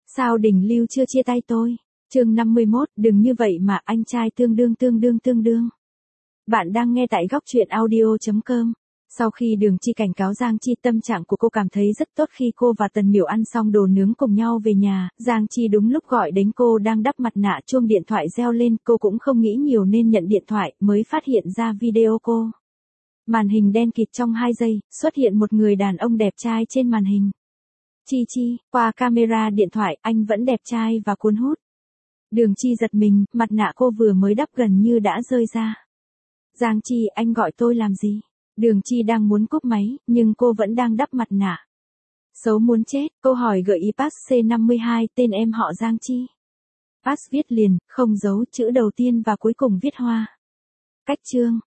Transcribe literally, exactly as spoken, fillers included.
Sao Đình Lưu chưa chia tay tôi? Chương năm mươi mốt, đừng như vậy mà anh trai tương đương tương đương tương đương. Bạn đang nghe tại góc truyện audio chấm com. Sau khi Đường Chi cảnh cáo Giang Chi, tâm trạng của cô cảm thấy rất tốt khi cô và Tần Miểu ăn xong đồ nướng cùng nhau về nhà. Giang Chi đúng lúc gọi đến cô đang đắp mặt nạ, chuông điện thoại reo lên, cô cũng không nghĩ nhiều nên nhận điện thoại, mới phát hiện ra video cô. Màn hình đen kịt, trong hai giây, xuất hiện một người đàn ông đẹp trai trên màn hình. Chi Chi, qua camera điện thoại, anh vẫn đẹp trai và cuốn hút. Đường Chi giật mình, mặt nạ cô vừa mới đắp gần như đã rơi ra. Giang Chi, anh gọi tôi làm gì? Đường Chi đang muốn cúp máy, nhưng cô vẫn đang đắp mặt nạ. Xấu muốn chết, câu hỏi gợi ý pass C năm mươi hai, tên em họ Giang Chi. Pass viết liền, không giấu chữ đầu tiên và cuối cùng viết hoa. Cách chương,